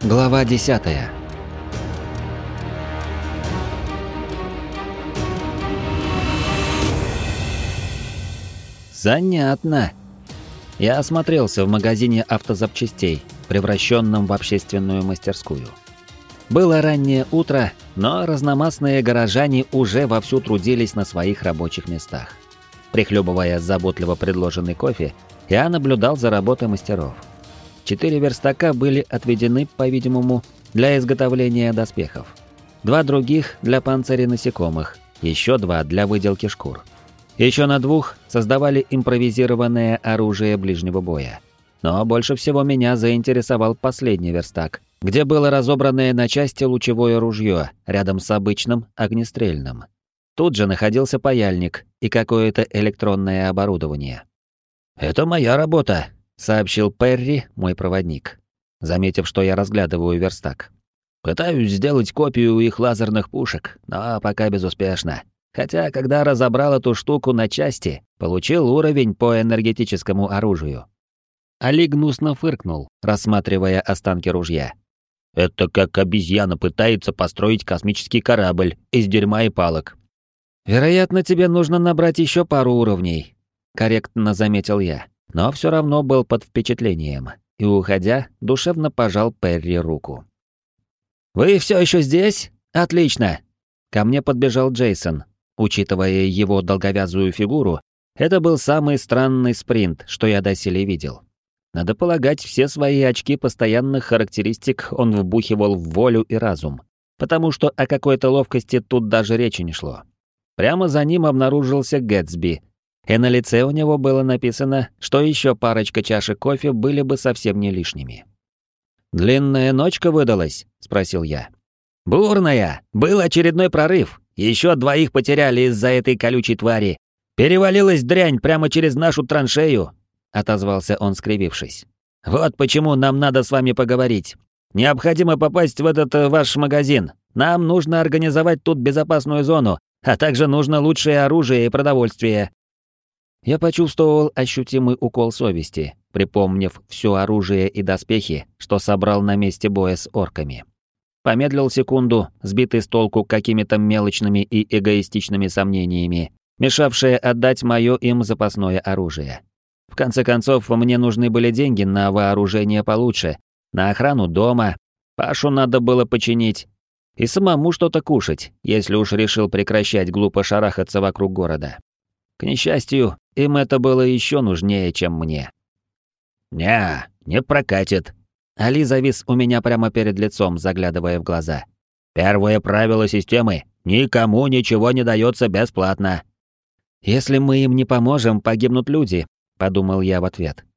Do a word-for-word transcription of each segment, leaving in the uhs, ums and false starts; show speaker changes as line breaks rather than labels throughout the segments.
Глава десятая. Занятно. Я осмотрелся в магазине автозапчастей, превращенном в общественную мастерскую. Было раннее утро, но разномастные горожане уже вовсю трудились на своих рабочих местах. Прихлебывая заботливо предложенный кофе, я наблюдал за работой мастеров. Четыре верстака были отведены, по-видимому, для изготовления доспехов. Два других для панцирей насекомых, еще два для выделки шкур. Еще на двух создавали импровизированное оружие ближнего боя. Но больше всего меня заинтересовал последний верстак, где было разобранное на части лучевое ружье рядом с обычным огнестрельным. Тут же находился паяльник и какое-то электронное оборудование. «Это моя работа», — сообщил Перри, мой проводник, заметив, что я разглядываю верстак. «Пытаюсь сделать копию их лазерных пушек, но пока безуспешно. Хотя, когда разобрал эту штуку на части, получил уровень по энергетическому оружию». Али гнусно фыркнул, рассматривая останки ружья. «Это как обезьяна пытается построить космический корабль из дерьма и палок». «Вероятно, тебе нужно набрать еще пару уровней», — корректно заметил я. Но все равно был под впечатлением, и, уходя, душевно пожал Перри руку. «Вы все еще здесь? Отлично!» Ко мне подбежал Джейсон. Учитывая его долговязую фигуру, это был самый странный спринт, что я доселе видел. Надо полагать, все свои очки постоянных характеристик он вбухивал в волю и разум, потому что о какой-то ловкости тут даже речи не шло. Прямо за ним обнаружился Гэтсби, и на лице у него было написано, что еще парочка чашек кофе были бы совсем не лишними. «Длинная ночка выдалась?» — спросил я. «Бурная! Был очередной прорыв. Еще двоих потеряли из-за этой колючей твари. Перевалилась дрянь прямо через нашу траншею», — отозвался он, скривившись. «Вот почему нам надо с вами поговорить. Необходимо попасть в этот э, ваш магазин. Нам нужно организовать тут безопасную зону, а также нужно лучшее оружие и продовольствие». Я почувствовал ощутимый укол совести, припомнив все оружие и доспехи, что собрал на месте боя с орками. Помедлил секунду, сбитый с толку какими-то мелочными и эгоистичными сомнениями, мешавшие отдать мое им запасное оружие. В конце концов, мне нужны были деньги на вооружение получше, на охрану дома, Пашу надо было починить и самому что-то кушать, если уж решил прекращать глупо шарахаться вокруг города. К несчастью, им это было еще нужнее, чем мне. «Не, не прокатит». Али завис у меня прямо перед лицом, заглядывая в глаза. «Первое правило системы — никому ничего не дается бесплатно». «Если мы им не поможем, погибнут люди», — подумал я в ответ.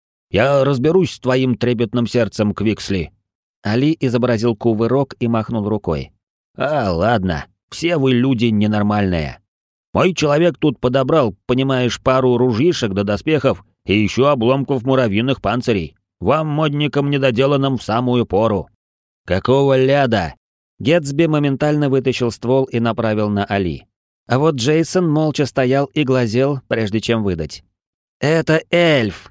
«Я разберусь с твоим трепетным сердцем, Квиксли». Али изобразил кувырок и махнул рукой. «А, ладно, все вы люди ненормальные. Мой человек тут подобрал, понимаешь, пару ружьишек до доспехов и еще обломков муравьиных панцирей. Вам, модникам недоделанным, в самую пору». «Какого ляда?» Гэтсби моментально вытащил ствол и направил на Али. А вот Джейсон молча стоял и глазел, прежде чем выдать. «Это эльф!»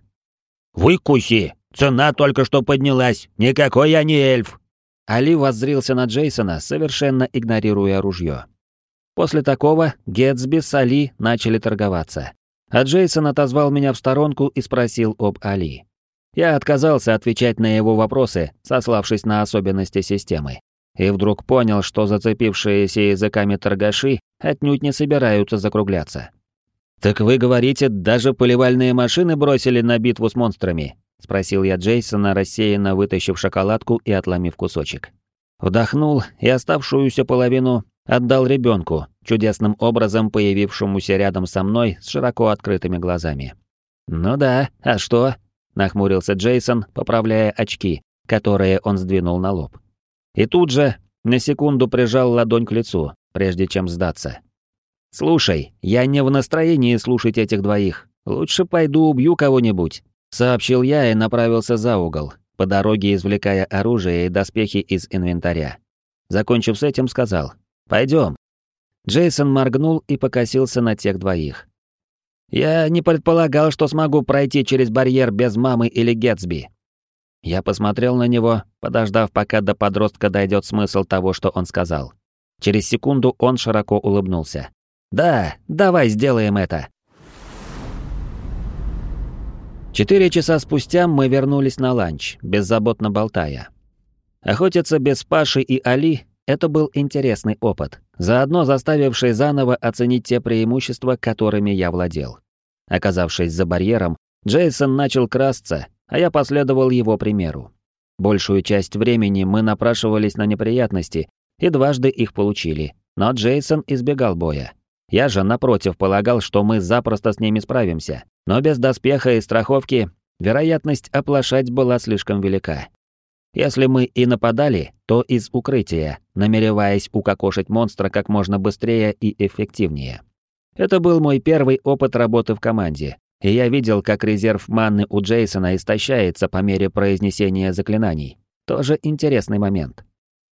«Выкуси! Цена только что поднялась! Никакой я не эльф!» Али воззрился на Джейсона, совершенно игнорируя ружье. После такого Гэтсби с Али начали торговаться. А Джейсон отозвал меня в сторонку и спросил об Али. Я отказался отвечать на его вопросы, сославшись на особенности системы. И вдруг понял, что зацепившиеся языками торгаши отнюдь не собираются закругляться. «Так вы говорите, даже поливальные машины бросили на битву с монстрами?» — спросил я Джейсона, рассеянно вытащив шоколадку и отломив кусочек. Вдохнул и оставшуюся половину отдал ребенку, чудесным образом появившемуся рядом со мной с широко открытыми глазами. «Ну да, а что?» — нахмурился Джейсон, поправляя очки, которые он сдвинул на лоб. И тут же на секунду прижал ладонь к лицу, прежде чем сдаться. «Слушай, я не в настроении слушать этих двоих. Лучше пойду убью кого-нибудь», — сообщил я и направился за угол, по дороге извлекая оружие и доспехи из инвентаря. Закончив с этим, сказал: «Пойдем». Джейсон моргнул и покосился на тех двоих. «Я не предполагал, что смогу пройти через барьер без мамы или Гэтсби». Я посмотрел на него, подождав, пока до подростка дойдет смысл того, что он сказал. Через секунду он широко улыбнулся. «Да, давай сделаем это!» Четыре часа спустя мы вернулись на ланч, беззаботно болтая. Охотиться без Паши и Али — это был интересный опыт, заодно заставивший заново оценить те преимущества, которыми я владел. Оказавшись за барьером, Джейсон начал красться, а я последовал его примеру. Большую часть времени мы напрашивались на неприятности и дважды их получили, но Джейсон избегал боя. Я же, напротив, полагал, что мы запросто с ними справимся, но без доспеха и страховки вероятность оплошать была слишком велика. Если мы и нападали, то из укрытия, намереваясь укокошить монстра как можно быстрее и эффективнее. Это был мой первый опыт работы в команде, и я видел, как резерв манны у Джейсона истощается по мере произнесения заклинаний. Тоже интересный момент.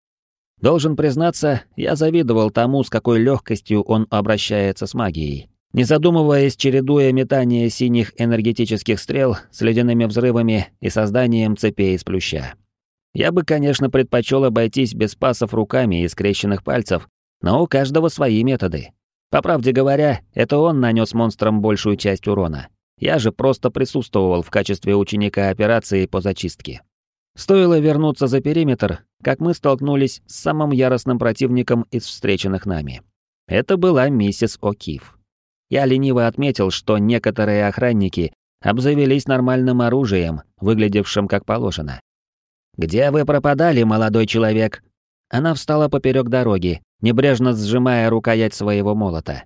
Должен признаться, я завидовал тому, с какой легкостью он обращается с магией, не задумываясь, чередуя метание синих энергетических стрел с ледяными взрывами и созданием цепей из плюща. Я бы, конечно, предпочел обойтись без пасов руками и скрещенных пальцев, но у каждого свои методы. По правде говоря, это он нанес монстрам большую часть урона. Я же просто присутствовал в качестве ученика операции по зачистке. Стоило вернуться за периметр, как мы столкнулись с самым яростным противником из встреченных нами. Это была миссис О'Кив. Я лениво отметил, что некоторые охранники обзавелись нормальным оружием, выглядевшим как положено. «Где вы пропадали, молодой человек?» Она встала поперек дороги, небрежно сжимая рукоять своего молота.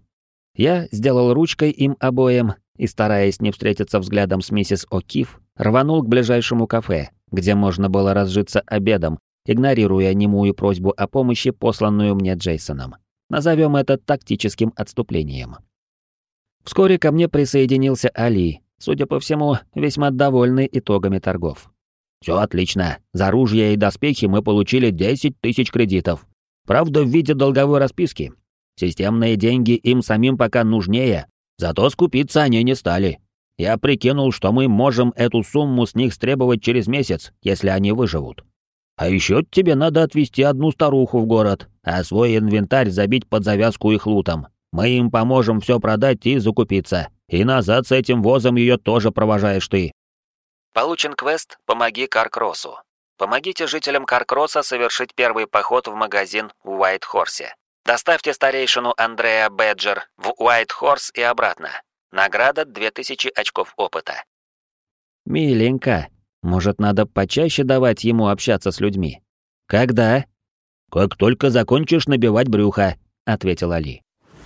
Я сделал ручкой им обоим и, стараясь не встретиться взглядом с миссис О'Кив, рванул к ближайшему кафе, где можно было разжиться обедом, игнорируя немую просьбу о помощи, посланную мне Джейсоном. Назовем это тактическим отступлением. Вскоре ко мне присоединился Али, судя по всему, весьма довольный итогами торгов. «Все отлично. За ружья и доспехи мы получили десять тысяч кредитов. Правда, в виде долговой расписки. Системные деньги им самим пока нужнее, зато скупиться они не стали. Я прикинул, что мы можем эту сумму с них стребовать через месяц, если они выживут. А еще тебе надо отвезти одну старуху в город, а свой инвентарь забить под завязку их лутом. Мы им поможем все продать и закупиться. И назад с этим возом ее тоже провожаешь ты». Получен квест «Помоги Каркроссу». Помогите жителям Каркросса совершить первый поход в магазин в Уайт-Хорсе. Доставьте старейшину Андреа Бэджер в Уайт-Хорс и обратно. Награда две тысячи очков опыта. Миленько. Может, надо почаще давать ему общаться с людьми? Когда? Как только закончишь набивать брюхо, ответил Али.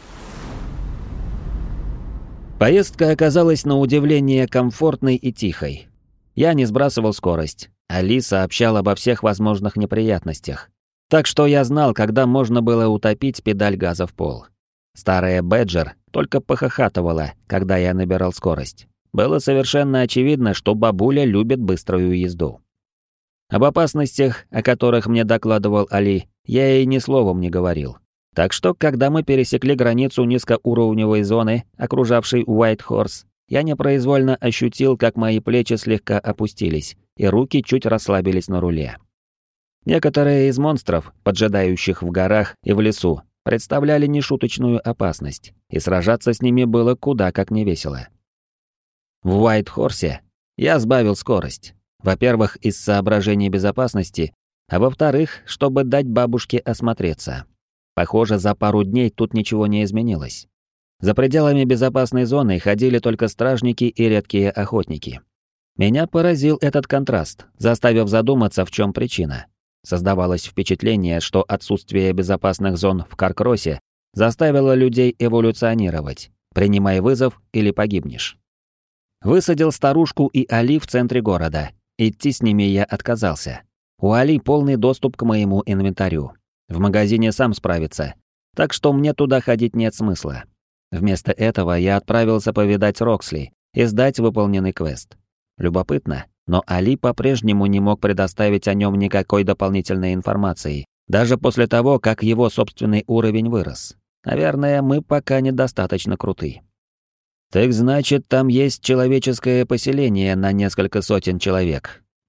Поездка оказалась на удивление комфортной и тихой. Я не сбрасывал скорость. Али сообщал обо всех возможных неприятностях. Так что я знал, когда можно было утопить педаль газа в пол. Старая Бэджер только похохатывала, когда я набирал скорость. Было совершенно очевидно, что бабуля любит быструю езду. Об опасностях, о которых мне докладывал Али, я ей ни словом не говорил. Так что, когда мы пересекли границу низкоуровневой зоны, окружавшей Уайт-Хорс, я непроизвольно ощутил, как мои плечи слегка опустились, и руки чуть расслабились на руле. Некоторые из монстров, поджидающих в горах и в лесу, представляли нешуточную опасность, и сражаться с ними было куда как невесело. В Уайт-Хорсе я сбавил скорость. Во-первых, из соображений безопасности, а во-вторых, чтобы дать бабушке осмотреться. Похоже, за пару дней тут ничего не изменилось. За пределами безопасной зоны ходили только стражники и редкие охотники. Меня поразил этот контраст, заставив задуматься, в чем причина. Создавалось впечатление, что отсутствие безопасных зон в Каркроссе заставило людей эволюционировать. Принимай вызов или погибнешь. Высадил старушку и Али в центре города. Идти с ними я отказался. У Али полный доступ к моему инвентарю. В магазине сам справится. Так что мне туда ходить нет смысла. Вместо этого я отправился повидать Роксли и сдать выполненный квест. Любопытно, но Али по-прежнему не мог предоставить о нем никакой дополнительной информации, даже после того, как его собственный уровень вырос. Наверное, мы пока недостаточно круты. «Так значит, там есть человеческое поселение на несколько сотен человек.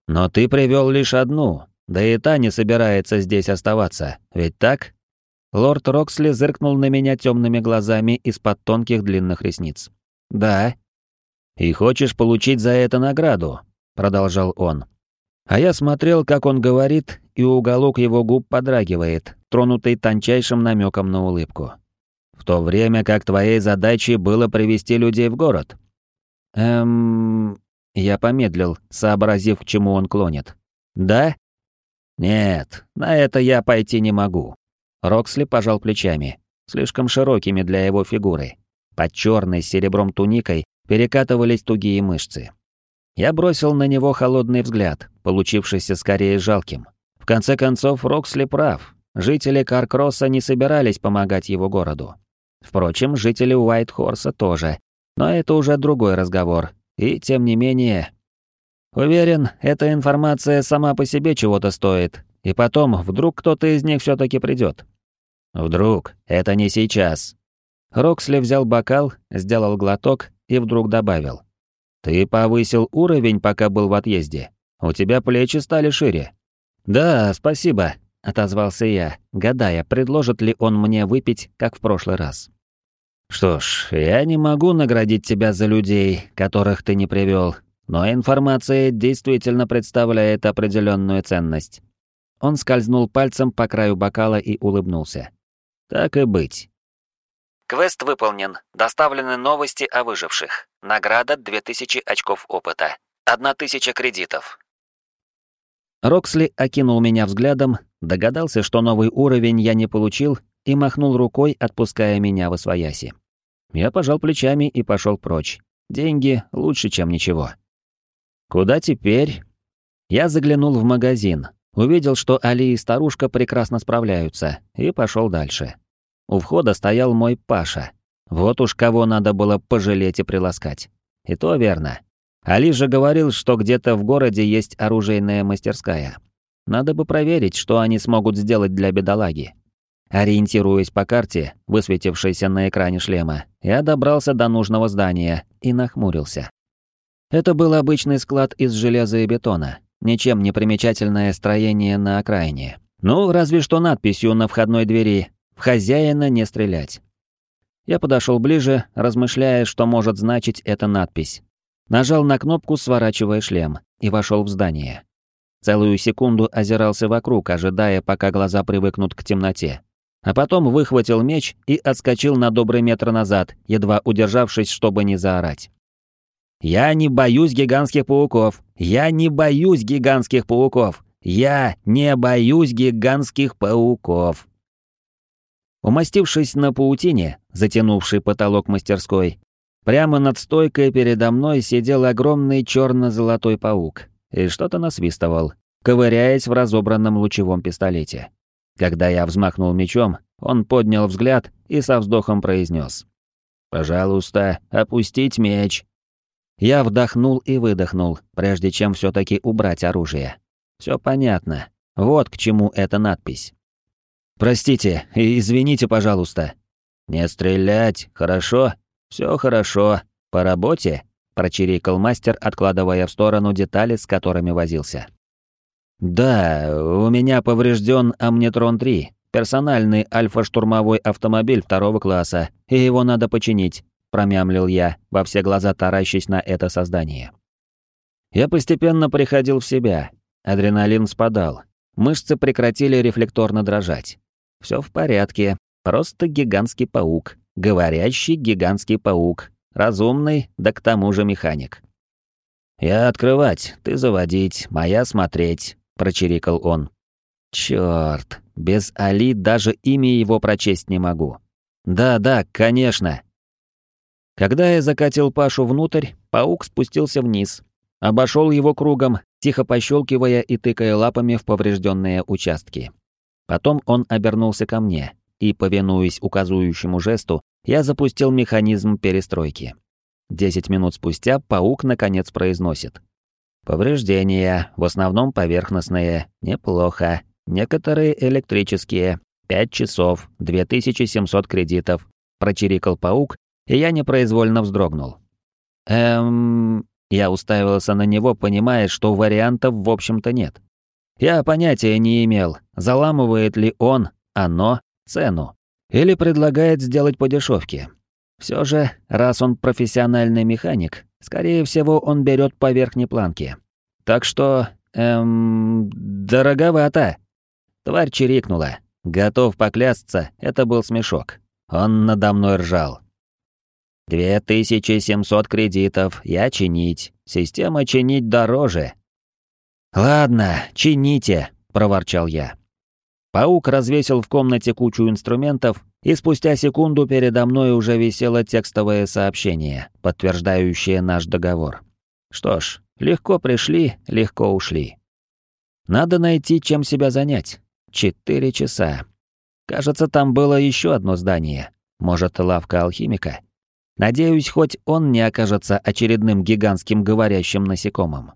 Но ты привел лишь одну, да и та не собирается здесь оставаться, ведь так? Лорд Роксли зыркнул на меня темными глазами из-под тонких длинных ресниц. Да. И хочешь получить за это награду, продолжал он. А я смотрел, как он говорит, и уголок его губ подрагивает, тронутый тончайшим намеком на улыбку. В то время как твоей задачей было привести людей в город. Эм... Я помедлил, сообразив, к чему он клонит. Да? Нет, на это я пойти не могу. Роксли пожал плечами, слишком широкими для его фигуры. Под черной с серебром туникой перекатывались тугие мышцы. Я бросил на него холодный взгляд, получившийся скорее жалким. В конце концов, Роксли прав. Жители Каркросса не собирались помогать его городу. Впрочем, жители Уайт-Хорса тоже. Но это уже другой разговор. И, тем не менее... Уверен, эта информация сама по себе чего-то стоит. И потом, вдруг кто-то из них все-таки придет. Вдруг, это не сейчас. Роксли взял бокал, сделал глоток и вдруг добавил. Ты повысил уровень, пока был в отъезде. У тебя плечи стали шире. Да, спасибо, отозвался я, гадая, предложит ли он мне выпить, как в прошлый раз. Что ж, я не могу наградить тебя за людей, которых ты не привел, но информация действительно представляет определенную ценность. Он скользнул пальцем по краю бокала и улыбнулся. Так и быть. Квест выполнен. Доставлены новости о выживших. Награда две тысячи очков опыта. одна тысяча кредитов. Роксли окинул меня взглядом, догадался, что новый уровень я не получил, и махнул рукой, отпуская меня восвояси. Я пожал плечами и пошел прочь. Деньги лучше, чем ничего. Куда теперь? Я заглянул в магазин, увидел, что Али и старушка прекрасно справляются, и пошел дальше. У входа стоял мой Паша. Вот уж кого надо было пожалеть и приласкать. И то верно. Али же говорил, что где-то в городе есть оружейная мастерская. Надо бы проверить, что они смогут сделать для бедолаги. Ориентируясь по карте, высветившейся на экране шлема, я добрался до нужного здания и нахмурился. Это был обычный склад из железа и бетона, ничем не примечательное строение на окраине. Ну, разве что надписью на входной двери «В хозяина не стрелять». Я подошел ближе, размышляя, что может значить эта надпись. Нажал на кнопку, сворачивая шлем, и вошел в здание. Целую секунду озирался вокруг, ожидая, пока глаза привыкнут к темноте. А потом выхватил меч и отскочил на добрый метр назад, едва удержавшись, чтобы не заорать. «Я не боюсь гигантских пауков! Я не боюсь гигантских пауков! Я не боюсь гигантских пауков!» Умастившись на паутине, затянувшей потолок мастерской, прямо над стойкой передо мной сидел огромный черно-золотой паук и что-то насвистывал, ковыряясь в разобранном лучевом пистолете. Когда я взмахнул мечом, он поднял взгляд и со вздохом произнес: «Пожалуйста, опустить меч». Я вдохнул и выдохнул, прежде чем все-таки убрать оружие. Все понятно. Вот к чему эта надпись. «Простите и извините, пожалуйста». «Не стрелять, хорошо? Все хорошо. По работе?» — прочирикал мастер, откладывая в сторону детали, с которыми возился. «Да, у меня поврежден Амнитрон три, персональный альфа-штурмовой автомобиль второго класса, и его надо починить», — промямлил я, во все глаза таращась на это создание. Я постепенно приходил в себя, адреналин спадал, мышцы прекратили рефлекторно дрожать. Все в порядке, просто гигантский паук, говорящий гигантский паук, разумный, да к тому же механик. «Я открывать, ты заводить, моя смотреть», — прочирикал он. «Чёрт, без Али даже имя его прочесть не могу». «Да-да, конечно». Когда я закатил Пашу внутрь, паук спустился вниз, обошел его кругом, тихо пощелкивая и тыкая лапами в поврежденные участки. Потом он обернулся ко мне, и, повинуясь указующему жесту, я запустил механизм перестройки. Десять минут спустя паук наконец произносит: «Повреждения, в основном поверхностные, неплохо, некоторые электрические, пять часов, две тысячи семьсот кредитов», — прочирикал паук, и я непроизвольно вздрогнул. «Эм...» Я уставился на него, понимая, что вариантов в общем-то нет. Я понятия не имел, заламывает ли он, оно, цену, или предлагает сделать по дешевке. Все же, раз он профессиональный механик, скорее всего, он берет по верхней планке. Так что, эм, дороговато. Тварь чирикнула. Готов поклясться, это был смешок. Он надо мной ржал. «Две тысячи семьсот кредитов, я чинить. Система чинить дороже». «Ладно, чините», — проворчал я. Паук развесил в комнате кучу инструментов, и спустя секунду передо мной уже висело текстовое сообщение, подтверждающее наш договор. Что ж, легко пришли, легко ушли. Надо найти, чем себя занять. Четыре часа. Кажется, там было еще одно здание. Может, лавка алхимика? Надеюсь, хоть он не окажется очередным гигантским говорящим насекомым.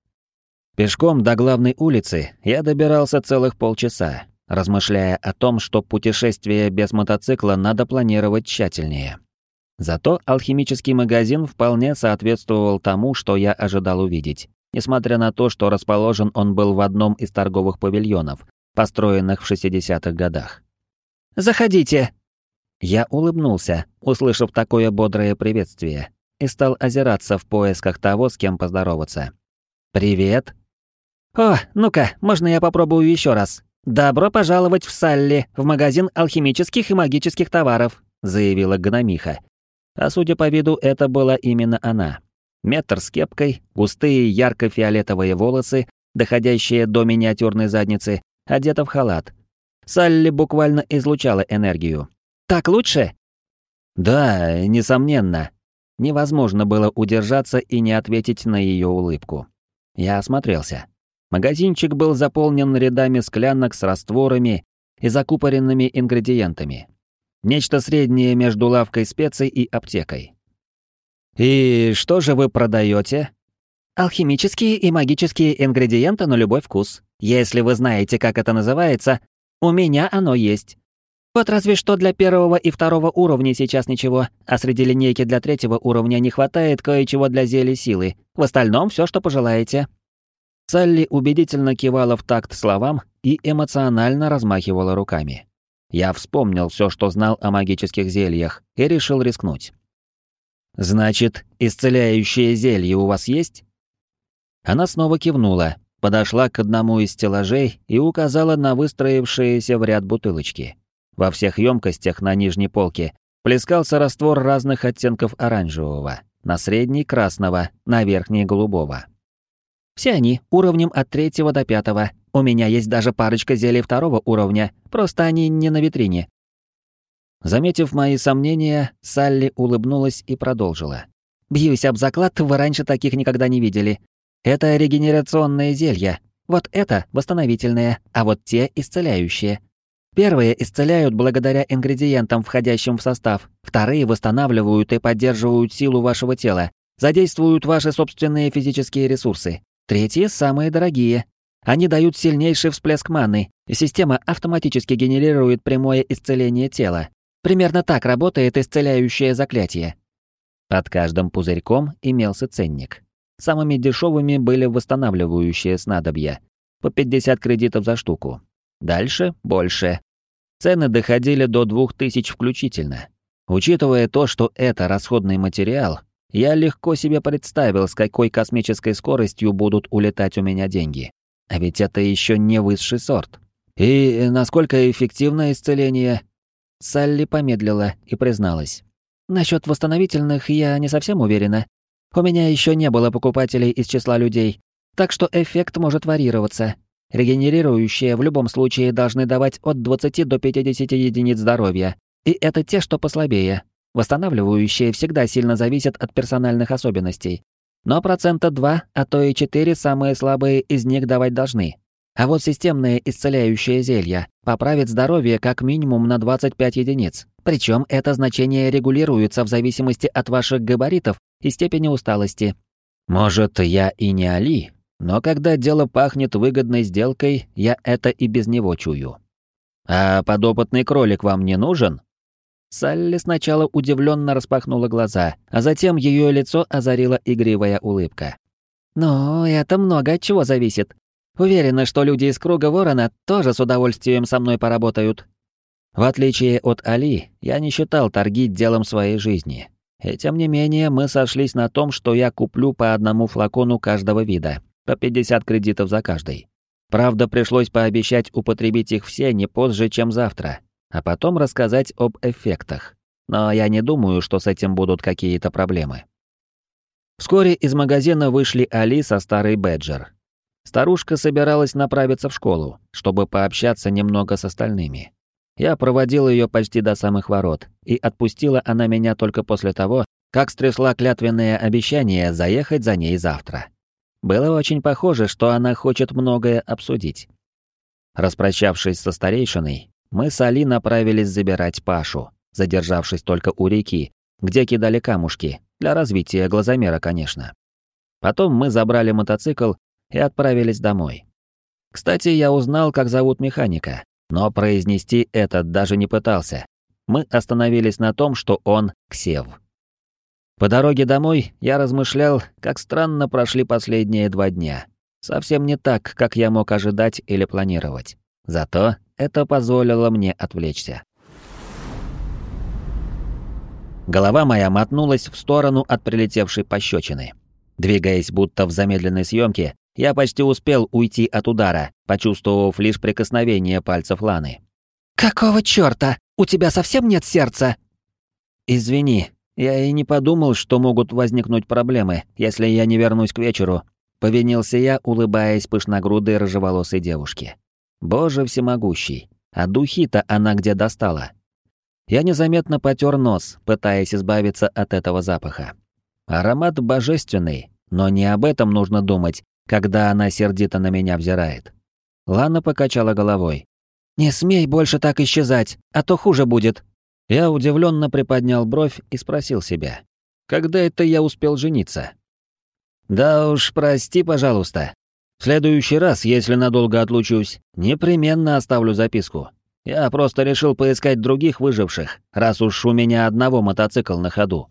Пешком до главной улицы я добирался целых полчаса, размышляя о том, что путешествие без мотоцикла надо планировать тщательнее. Зато алхимический магазин вполне соответствовал тому, что я ожидал увидеть, несмотря на то, что расположен он был в одном из торговых павильонов, построенных в шестидесятых годах. «Заходите!» Я улыбнулся, услышав такое бодрое приветствие, и стал озираться в поисках того, с кем поздороваться. «Привет!» «О, ну-ка, можно я попробую еще раз? Добро пожаловать в Салли, в магазин алхимических и магических товаров», заявила гномиха. А судя по виду, это была именно она. Метр с кепкой, густые ярко-фиолетовые волосы, доходящие до миниатюрной задницы, одета в халат. Салли буквально излучала энергию. «Так лучше?» «Да, несомненно». Невозможно было удержаться и не ответить на ее улыбку. Я осмотрелся. Магазинчик был заполнен рядами склянок с растворами и закупоренными ингредиентами. Нечто среднее между лавкой специй и аптекой. «И что же вы продаете?» «Алхимические и магические ингредиенты на любой вкус. Если вы знаете, как это называется, у меня оно есть. Вот разве что для первого и второго уровня сейчас ничего, а среди линейки для третьего уровня не хватает кое-чего для зелья силы. В остальном все, что пожелаете». Салли убедительно кивала в такт словам и эмоционально размахивала руками. Я вспомнил все, что знал о магических зельях, и решил рискнуть. «Значит, исцеляющее зелье у вас есть?» Она снова кивнула, подошла к одному из стеллажей и указала на выстроившиеся в ряд бутылочки. Во всех емкостях на нижней полке плескался раствор разных оттенков оранжевого, на средней — красного, на верхней — голубого. «Все они уровнем от третьего до пятого. У меня есть даже парочка зелий второго уровня, просто они не на витрине». Заметив мои сомнения, Салли улыбнулась и продолжила. «Бьюсь об заклад, вы раньше таких никогда не видели. Это регенерационные зелья. Вот это восстановительные, а вот те исцеляющие. Первые исцеляют благодаря ингредиентам, входящим в состав. Вторые восстанавливают и поддерживают силу вашего тела, задействуют ваши собственные физические ресурсы. Третьи самые дорогие. Они дают сильнейший всплеск маны, и система автоматически генерирует прямое исцеление тела. Примерно так работает исцеляющее заклятие». Под каждым пузырьком имелся ценник. Самыми дешевыми были восстанавливающие снадобья, по пятьдесят кредитов за штуку. Дальше больше. Цены доходили до двух тысяч включительно. Учитывая то, что это расходный материал, я легко себе представил, с какой космической скоростью будут улетать у меня деньги. А ведь это еще не высший сорт. И насколько эффективно исцеление? Салли помедлила и призналась. Насчет восстановительных я не совсем уверена. У меня еще не было покупателей из числа людей, так что эффект может варьироваться. Регенерирующие в любом случае должны давать от двадцати до пятидесяти единиц здоровья, и это те, что послабее. Восстанавливающие всегда сильно зависят от персональных особенностей. Но процента два, а то и четыре самые слабые из них давать должны. А вот системные исцеляющие зелья поправят здоровье как минимум на двадцать пять единиц. Причем это значение регулируется в зависимости от ваших габаритов и степени усталости. Может, я и не Али, но когда дело пахнет выгодной сделкой, я это и без него чую. А подопытный кролик вам не нужен? Салли сначала удивленно распахнула глаза, а затем ее лицо озарила игривая улыбка. «Ну, это много от чего зависит. Уверена, что люди из круга Ворона тоже с удовольствием со мной поработают». В отличие от Али, я не считал торги делом своей жизни. И тем не менее, мы сошлись на том, что я куплю по одному флакону каждого вида, по пятьдесят кредитов за каждый. Правда, пришлось пообещать употребить их все не позже, чем завтра, а потом рассказать об эффектах. Но я не думаю, что с этим будут какие-то проблемы. Вскоре из магазина вышли Али со старой Бэджер. Старушка собиралась направиться в школу, чтобы пообщаться немного с остальными. Я проводил ее почти до самых ворот, и отпустила она меня только после того, как стрясла клятвенное обещание заехать за ней завтра. Было очень похоже, что она хочет многое обсудить. Распрощавшись со старейшиной, мы с Али направились забирать Пашу, задержавшись только у реки, где кидали камушки, для развития глазомера, конечно. Потом мы забрали мотоцикл и отправились домой. Кстати, я узнал, как зовут механика, но произнести это даже не пытался. Мы остановились на том, что он Ксев. По дороге домой я размышлял, как странно прошли последние два дня. Совсем не так, как я мог ожидать или планировать. Зато это позволило мне отвлечься. Голова моя мотнулась в сторону от прилетевшей пощечины. Двигаясь будто в замедленной съемке, я почти успел уйти от удара, почувствовав лишь прикосновение пальцев Ланы. «Какого чёрта? У тебя совсем нет сердца?» «Извини, я и не подумал, что могут возникнуть проблемы, если я не вернусь к вечеру», — повинился я, улыбаясь пышногрудой рыжеволосой девушке. «Боже всемогущий, а духи-то она где достала?» Я незаметно потер нос, пытаясь избавиться от этого запаха. Аромат божественный, но не об этом нужно думать, когда она сердито на меня взирает. Лана покачала головой. «Не смей больше так исчезать, а то хуже будет». Я удивленно приподнял бровь и спросил себя, когда это я успел жениться? «Да уж, прости, пожалуйста. В следующий раз, если надолго отлучусь, непременно оставлю записку. Я просто решил поискать других выживших, раз уж у меня одного мотоцикл на ходу».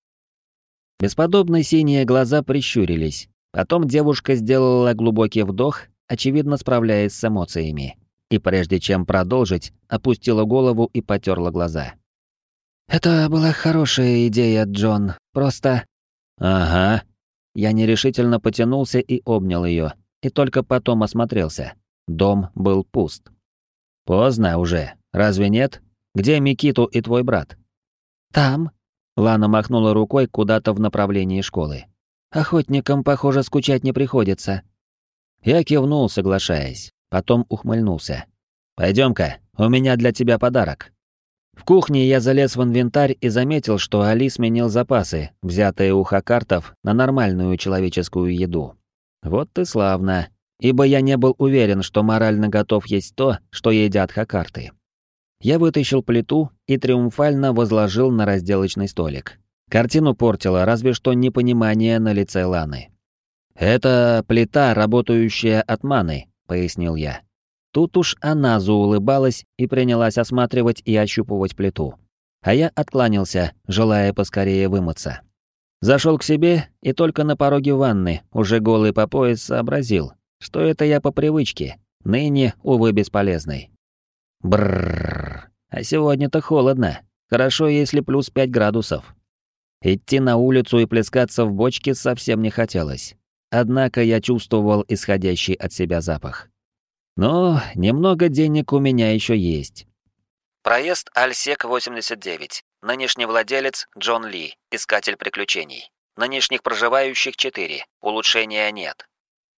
Бесподобно синие глаза прищурились. Потом девушка сделала глубокий вдох, очевидно справляясь с эмоциями. И прежде чем продолжить, опустила голову и потерла глаза. «Это была хорошая идея, Джон. Просто...» «Ага». Я нерешительно потянулся и обнял ее, и только потом осмотрелся. Дом был пуст. «Поздно уже, разве нет? Где Микиту и твой брат?» «Там». Лана махнула рукой куда-то в направлении школы. «Охотникам, похоже, скучать не приходится». Я кивнул, соглашаясь, потом ухмыльнулся. «Пойдем-ка, у меня для тебя подарок». В кухне я залез в инвентарь и заметил, что Али сменил запасы, взятые у хакартов, на нормальную человеческую еду. Вот и славно, ибо я не был уверен, что морально готов есть то, что едят хакарты. Я вытащил плиту и триумфально возложил на разделочный столик. Картину портило разве что непонимание на лице Ланы. «Это плита, работающая от маны», — пояснил я. Тут уж она заулыбалась и принялась осматривать и ощупывать плиту. А я откланялся, желая поскорее вымыться. Зашел к себе и только на пороге ванны, уже голый по пояс, сообразил, что это я по привычке, ныне, увы, бесполезной. Бррррр, а сегодня-то холодно, хорошо, если плюс пять градусов. Идти на улицу и плескаться в бочке совсем не хотелось. Однако я чувствовал исходящий от себя запах. Но немного денег у меня еще есть. Проезд Альсек восемьдесят девять. Нынешний владелец Джон Ли, искатель приключений. Нынешних проживающих четыре. Улучшения нет.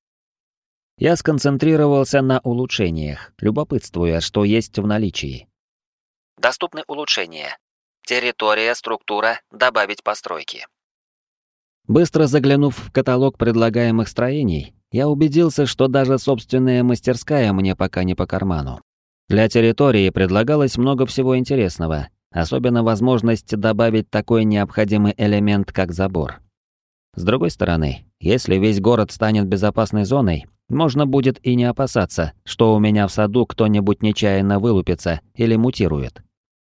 Я сконцентрировался на улучшениях, любопытствуя, что есть в наличии. Доступны улучшения. Территория, структура, добавить постройки. Быстро заглянув в каталог предлагаемых строений, я убедился, что даже собственная мастерская мне пока не по карману. Для территории предлагалось много всего интересного, особенно возможность добавить такой необходимый элемент, как забор. С другой стороны, если весь город станет безопасной зоной, можно будет и не опасаться, что у меня в саду кто-нибудь нечаянно вылупится или мутирует.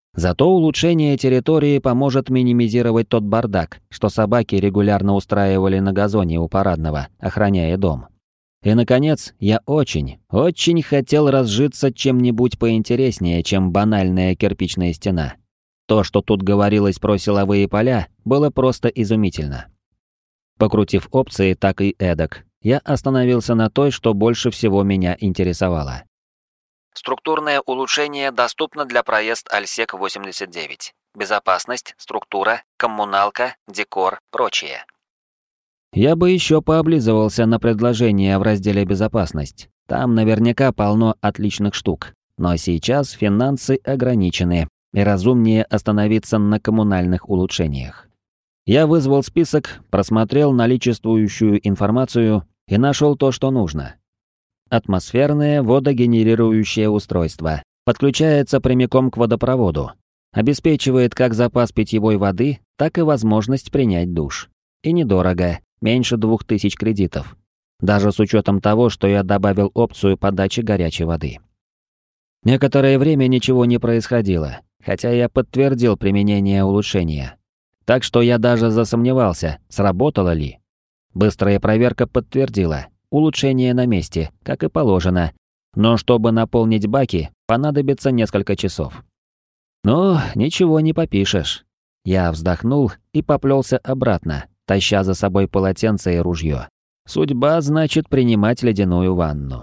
Зато улучшение территории поможет минимизировать тот бардак, что собаки регулярно устраивали на газоне у парадного, охраняя дом. И, наконец, я очень, очень хотел разжиться чем-нибудь поинтереснее, чем банальная кирпичная стена. То, что тут говорилось про силовые поля, было просто изумительно. Покрутив опции так и эдак, я остановился на той, что больше всего меня интересовало. Структурное улучшение доступно для проезд Альсек восемьдесят девять. Безопасность, структура, коммуналка, декор, прочее. Я бы еще пооблизывался на предложение в разделе «Безопасность». Там наверняка полно отличных штук. Но сейчас финансы ограничены, и разумнее остановиться на коммунальных улучшениях. Я вызвал список, просмотрел наличествующую информацию и нашел то, что нужно. Атмосферное водогенерирующее устройство. Подключается прямиком к водопроводу. Обеспечивает как запас питьевой воды, так и возможность принять душ. И недорого, меньше двух тысяч кредитов. Даже с учетом того, что я добавил опцию подачи горячей воды. Некоторое время ничего не происходило, хотя я подтвердил применение улучшения. Так что я даже засомневался, сработало ли. Быстрая проверка подтвердила. Улучшение на месте, как и положено, но чтобы наполнить баки, понадобится несколько часов. Ну, ничего не попишешь. Я вздохнул и поплелся обратно, таща за собой полотенце и ружье. Судьба, значит, принимать ледяную ванну.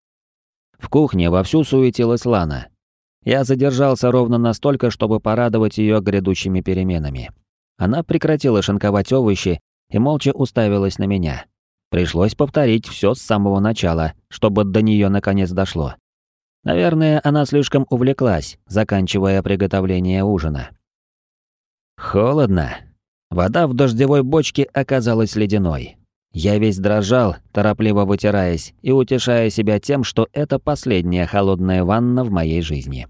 В кухне вовсю суетилась Лана. Я задержался ровно настолько, чтобы порадовать ее грядущими переменами. Она прекратила шинковать овощи и молча уставилась на меня. Пришлось повторить все с самого начала, чтобы до нее наконец дошло. Наверное, она слишком увлеклась, заканчивая приготовление ужина. Холодно. Вода в дождевой бочке оказалась ледяной. Я весь дрожал, торопливо вытираясь и утешая себя тем, что это последняя холодная ванна в моей жизни.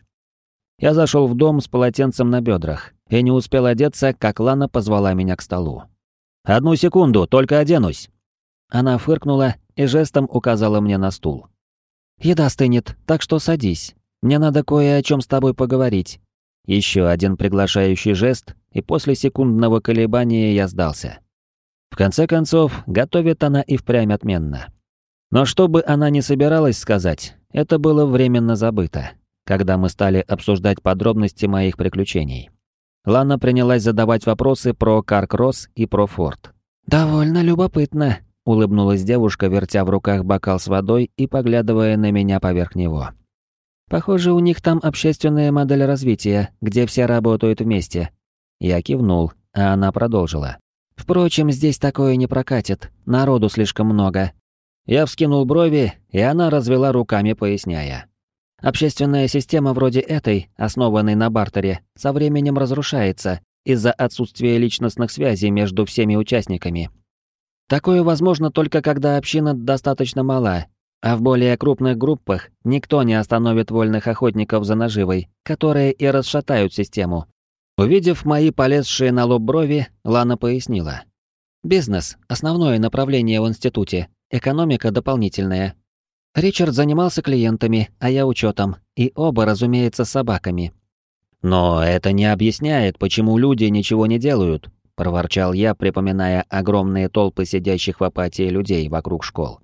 Я зашел в дом с полотенцем на бедрах и не успел одеться, как Лана позвала меня к столу. «Одну секунду, только оденусь!» Она фыркнула и жестом указала мне на стул. «Еда стынет, так что садись. Мне надо кое о чем с тобой поговорить». Еще один приглашающий жест, и после секундного колебания я сдался. В конце концов, готовит она и впрямь отменно. Но что бы она ни собиралась сказать, это было временно забыто, когда мы стали обсуждать подробности моих приключений. Лана принялась задавать вопросы про Каркросс и про Форд. «Довольно любопытно», — улыбнулась девушка, вертя в руках бокал с водой и поглядывая на меня поверх него. «Похоже, у них там общественная модель развития, где все работают вместе». Я кивнул, а она продолжила. «Впрочем, здесь такое не прокатит, народу слишком много». Я вскинул брови, и она развела руками, поясняя. «Общественная система вроде этой, основанной на бартере, со временем разрушается из-за отсутствия личностных связей между всеми участниками. Такое возможно только когда община достаточно мала, а в более крупных группах никто не остановит вольных охотников за наживой, которые и расшатают систему». Увидев мои полезшие на лоб брови, Лана пояснила. «Бизнес — основное направление в институте, экономика — дополнительная. Ричард занимался клиентами, а я учетом, и оба, разумеется, с собаками». «Но это не объясняет, почему люди ничего не делают», — проворчал я, припоминая огромные толпы сидящих в апатии людей вокруг школ.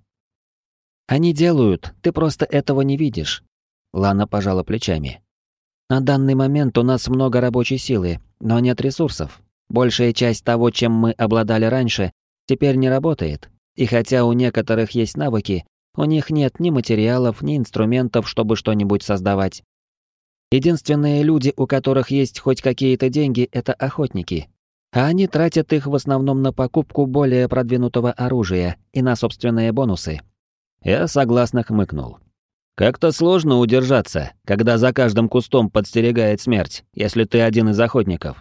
«Они делают, ты просто этого не видишь». Лана пожала плечами. «На данный момент у нас много рабочей силы, но нет ресурсов. Большая часть того, чем мы обладали раньше, теперь не работает. И хотя у некоторых есть навыки, у них нет ни материалов, ни инструментов, чтобы что-нибудь создавать. Единственные люди, у которых есть хоть какие-то деньги, это охотники. А они тратят их в основном на покупку более продвинутого оружия и на собственные бонусы». Я согласно хмыкнул. «Как-то сложно удержаться, когда за каждым кустом подстерегает смерть, если ты один из охотников».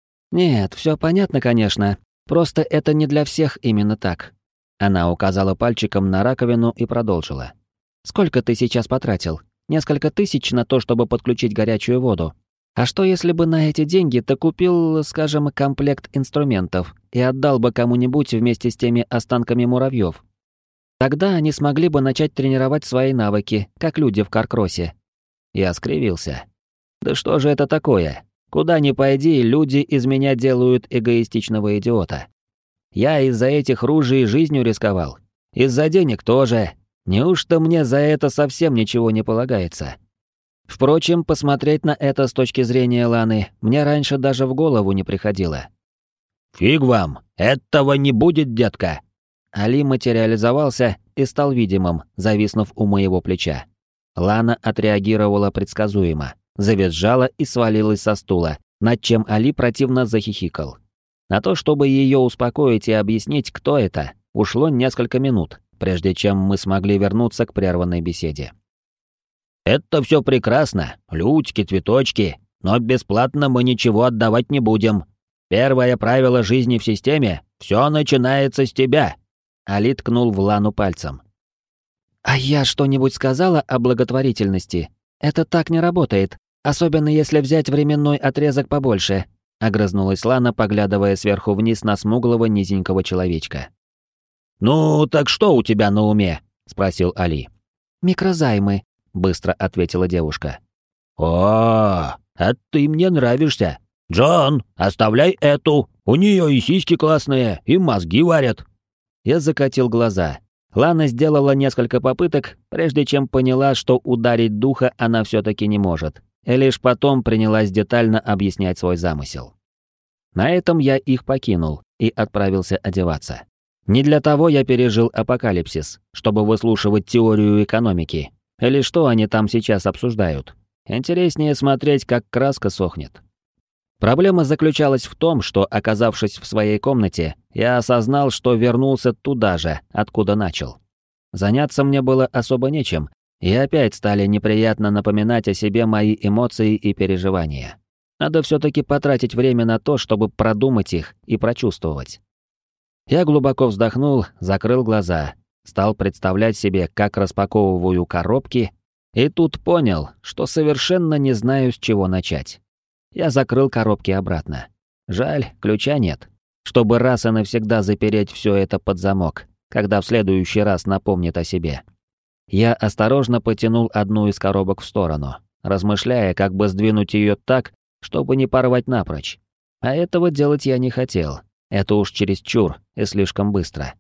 «Нет, все понятно, конечно. Просто это не для всех именно так». Она указала пальчиком на раковину и продолжила. «Сколько ты сейчас потратил? Несколько тысяч на то, чтобы подключить горячую воду. А что если бы на эти деньги ты купил, скажем, комплект инструментов и отдал бы кому-нибудь вместе с теми останками муравьев? Тогда они смогли бы начать тренировать свои навыки, как люди в Каркроссе». Я скривился. «Да что же это такое? Куда ни пойди, люди из меня делают эгоистичного идиота. Я из-за этих ружей жизнью рисковал. Из-за денег тоже. Неужто мне за это совсем ничего не полагается? Впрочем, посмотреть на это с точки зрения Ланы мне раньше даже в голову не приходило. «Фиг вам! Этого не будет, детка!» Али материализовался и стал видимым, зависнув у моего плеча. Лана отреагировала предсказуемо, завизжала и свалилась со стула, над чем Али противно захихикал. На то, чтобы ее успокоить и объяснить, кто это, ушло несколько минут, прежде чем мы смогли вернуться к прерванной беседе. «Это все прекрасно, лютики, цветочки, но бесплатно мы ничего отдавать не будем. Первое правило жизни в системе — все начинается с тебя!» Али ткнул в Лану пальцем. «А я что-нибудь сказала о благотворительности? Это так не работает, особенно если взять временной отрезок побольше», — огрызнулась Лана, поглядывая сверху вниз на смуглого низенького человечка. «Ну, так что у тебя на уме?» — спросил Али. «Микрозаймы», — быстро ответила девушка. «О, а ты мне нравишься. Джон, оставляй эту, у нее и сиськи классные, и мозги варят». Я закатил глаза. Лана сделала несколько попыток, прежде чем поняла, что ударить духа она все-таки не может, и лишь потом принялась детально объяснять свой замысел. На этом я их покинул и отправился одеваться. Не для того я пережил апокалипсис, чтобы выслушивать теорию экономики, или что они там сейчас обсуждают. Интереснее смотреть, как краска сохнет. Проблема заключалась в том, что, оказавшись в своей комнате, я осознал, что вернулся туда же, откуда начал. Заняться мне было особо нечем, и опять стали неприятно напоминать о себе мои эмоции и переживания. Надо все-таки потратить время на то, чтобы продумать их и прочувствовать. Я глубоко вздохнул, закрыл глаза, стал представлять себе, как распаковываю коробки, и тут понял, что совершенно не знаю, с чего начать. Я закрыл коробки обратно. Жаль, ключа нет, чтобы раз и навсегда запереть все это под замок, когда в следующий раз напомнит о себе. Я осторожно потянул одну из коробок в сторону, размышляя, как бы сдвинуть ее так, чтобы не порвать напрочь. А этого делать я не хотел. Это уж чересчур и слишком быстро.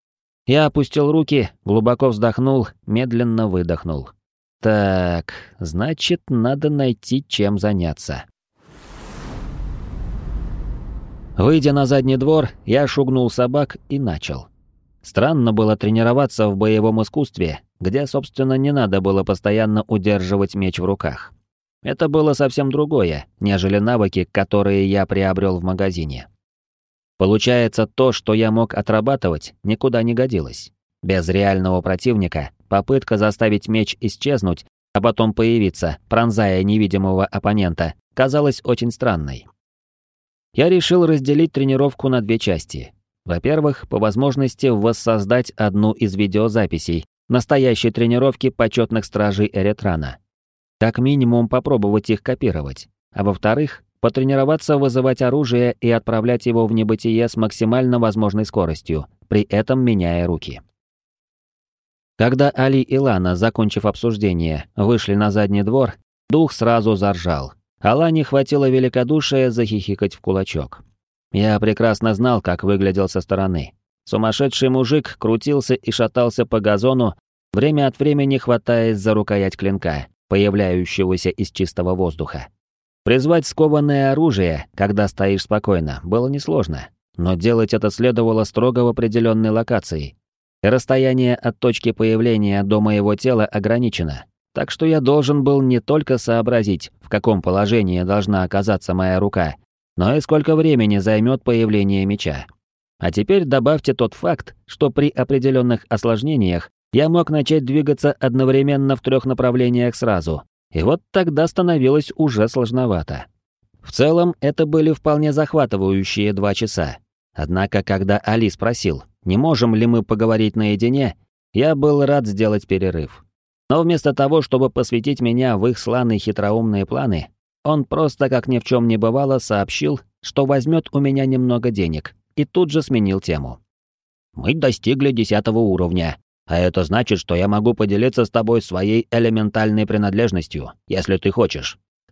Я опустил руки, глубоко вздохнул, медленно выдохнул. Так, значит, надо найти, чем заняться. Выйдя на задний двор, я шугнул собак и начал. Странно было тренироваться в боевом искусстве, где, собственно, не надо было постоянно удерживать меч в руках. Это было совсем другое, нежели навыки, которые я приобрел в магазине. Получается, то, что я мог отрабатывать, никуда не годилось. Без реального противника попытка заставить меч исчезнуть, а потом появиться, пронзая невидимого оппонента, казалась очень странной. Я решил разделить тренировку на две части. Во-первых, по возможности воссоздать одну из видеозаписей настоящей тренировки почетных стражей Эретрана. Как минимум попробовать их копировать. А во-вторых, потренироваться вызывать оружие и отправлять его в небытие с максимально возможной скоростью, при этом меняя руки. Когда Али и Лана, закончив обсуждение, вышли на задний двор, дух сразу заржал. А Лане хватило великодушия захихикать в кулачок. Я прекрасно знал, как выглядел со стороны. Сумасшедший мужик крутился и шатался по газону, время от времени хватаясь за рукоять клинка, появляющегося из чистого воздуха. Призвать скованное оружие, когда стоишь спокойно, было несложно, но делать это следовало строго в определенной локации. И расстояние от точки появления до моего тела ограничено. Так что я должен был не только сообразить, в каком положении должна оказаться моя рука, но и сколько времени займет появление меча. А теперь добавьте тот факт, что при определенных осложнениях я мог начать двигаться одновременно в трех направлениях сразу, и вот тогда становилось уже сложновато. В целом, это были вполне захватывающие два часа. Однако, когда Али спросил, не можем ли мы поговорить наедине, я был рад сделать перерыв. Но вместо того, чтобы посвятить меня в их сланые хитроумные планы, он просто, как ни в чем не бывало, сообщил, что возьмет у меня немного денег, и тут же сменил тему. «Мы достигли десятого уровня, а это значит, что я могу поделиться с тобой своей элементальной принадлежностью, если ты хочешь.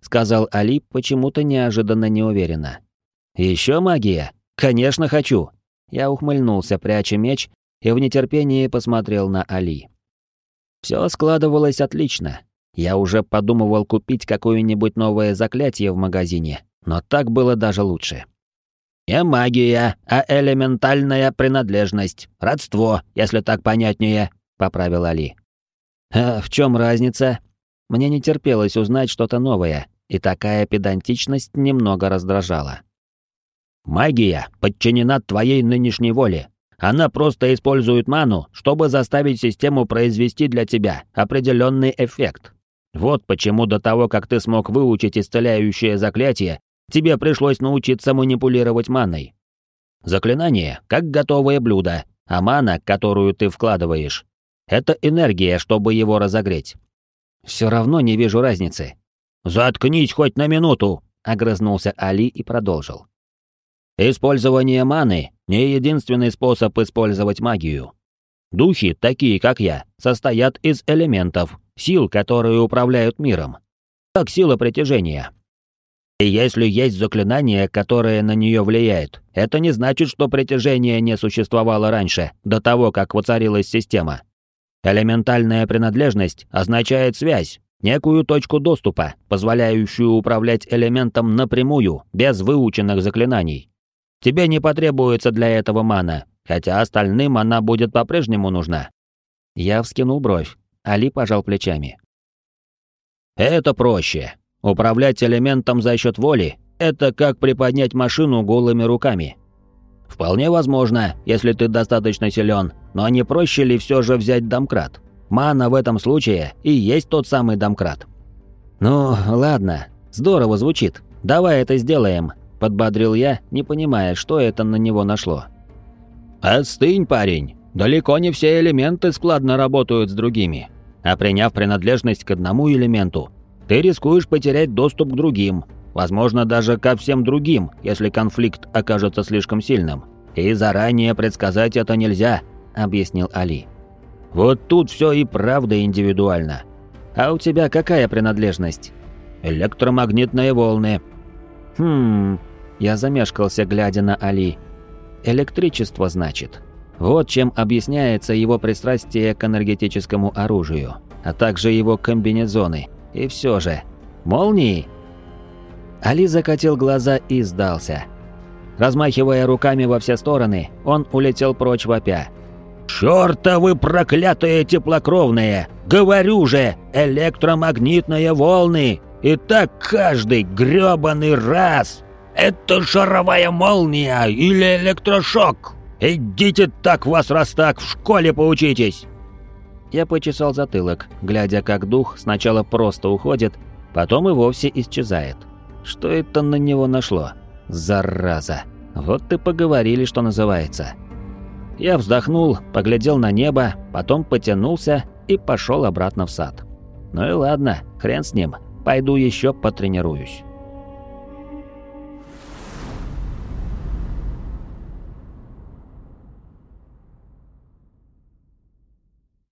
сказал Али почему-то неожиданно неуверенно. «Еще магия? Конечно, хочу!» Я ухмыльнулся, пряча меч, и в нетерпении посмотрел на Али. Все складывалось отлично. Я уже подумывал купить какое-нибудь новое заклятие в магазине, но так было даже лучше. «Не магия, а элементальная принадлежность. Родство, если так понятнее», — поправил Али. «А в чем разница?» Мне не терпелось узнать что-то новое, и такая педантичность немного раздражала. «Магия подчинена твоей нынешней воле. Она просто использует ману, чтобы заставить систему произвести для тебя определенный эффект. Вот почему до того, как ты смог выучить исцеляющее заклятие, тебе пришлось научиться манипулировать маной. Заклинание как готовое блюдо, а мана, которую ты вкладываешь, это энергия, чтобы его разогреть. Все равно не вижу разницы». «Заткнись хоть на минуту!» — огрызнулся Али и продолжил. «Использование маны — не единственный способ использовать магию. Духи, такие как я, состоят из элементов, сил, которые управляют миром. Как сила притяжения. И если есть заклинание, которое на нее влияет, это не значит, что притяжение не существовало раньше, до того, как воцарилась система. Элементальная принадлежность означает связь, некую точку доступа, позволяющую управлять элементом напрямую, без выученных заклинаний. Тебе не потребуется для этого мана, хотя остальным она будет по-прежнему нужна». Я вскинул бровь, Али пожал плечами. «Это проще. Управлять элементом за счет воли — это как приподнять машину голыми руками. Вполне возможно, если ты достаточно силен, но не проще ли все же взять домкрат? Мана в этом случае и есть тот самый домкрат». «Ну, ладно, здорово звучит. Давай это сделаем», — подбодрил я, не понимая, что это на него нашло. «Остынь, парень. Далеко не все элементы складно работают с другими. А приняв принадлежность к одному элементу, ты рискуешь потерять доступ к другим, возможно, даже ко всем другим, если конфликт окажется слишком сильным. И заранее предсказать это нельзя», — объяснил Али. «Вот тут все и правда индивидуально. А у тебя какая принадлежность?» «Электромагнитные волны». «Хм...» Я замешкался, глядя на Али. «Электричество, значит. Вот чем объясняется его пристрастие к энергетическому оружию, а также его комбинезоны. И все же... Молнии?» Али закатил глаза и сдался. Размахивая руками во все стороны, он улетел прочь вопя. «Чёртовы проклятые теплокровные! Говорю же, электромагнитные волны! И так каждый грёбаный раз! Это шаровая молния или электрошок! Идите так вас раз так, в школе поучитесь!» Я почесал затылок, глядя, как дух сначала просто уходит, потом и вовсе исчезает. Что это на него нашло? Зараза! Вот и поговорили, что называется. Я вздохнул, поглядел на небо, потом потянулся и пошел обратно в сад. Ну и ладно, хрен с ним, пойду еще потренируюсь.